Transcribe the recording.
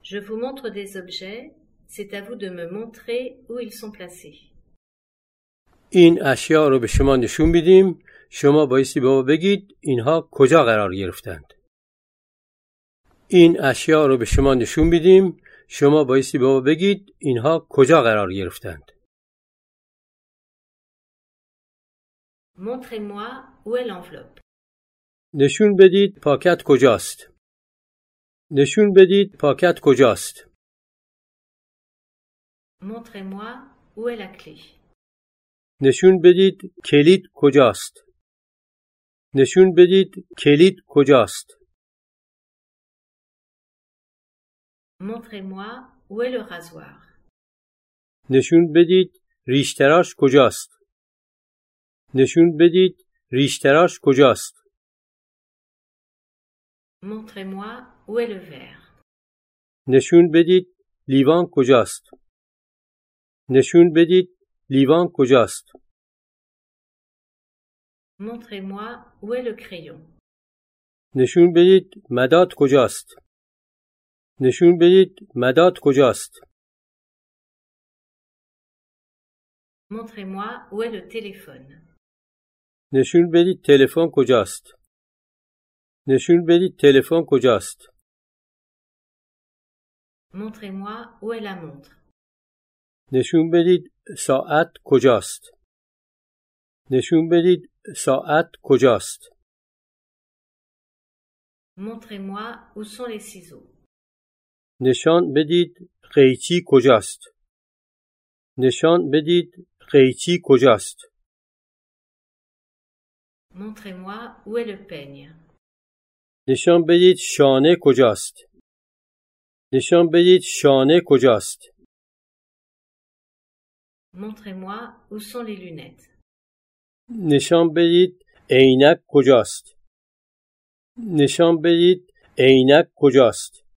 Je vous montre des objets, c'est à vous de me montrer où ils sont placés. این اشیا رو به شما نشون میدیم، شما بایستی به ما بگید اینها کجا قرار گرفتند. این اشیا رو به شما نشون میدیم، شما بایستی به ما بگید اینها کجا قرار گرفتند. Montrez-moi où est l'enveloppe. نشون بدید پاکت کجاست. نشون بدید پاکت کجاست. Montrez-moi où est la clé. نشون بدید کلید کجاست. نشون بدید کلید کجاست. Montrez-moi où est le rasoir. نشون بدید ریشتراش کجاست. نشون بدید ریشتراش کجاست. Montrez-moi où est le verre. نشون بدید لیوان کجاست. نشون بدید لیوان کجاست. Montrez-moi où est le crayon. نشون بدید مداد کجاست. نشون بدید مداد کجاست. Montrez-moi où est le téléphone. نشون بدید تلفن کجاست. نشون بدید تلفن کجاست. Montrez-moi où est la montre. نشون بدید ساعت کجاست. نشون بدید ساعت کجاست. Montrez-moi où sont les ciseaux. نشان بدید قیچی کجاست. نشان بدید قیچی کجاست. Montrez-moi où est le peigne. نشان بدید شانه کجاست. نشان بدید شانه کجاست. Montrez-moi où sont les lunettes. نشان بدید عینک کجاست. نشان بدید عینک کجاست.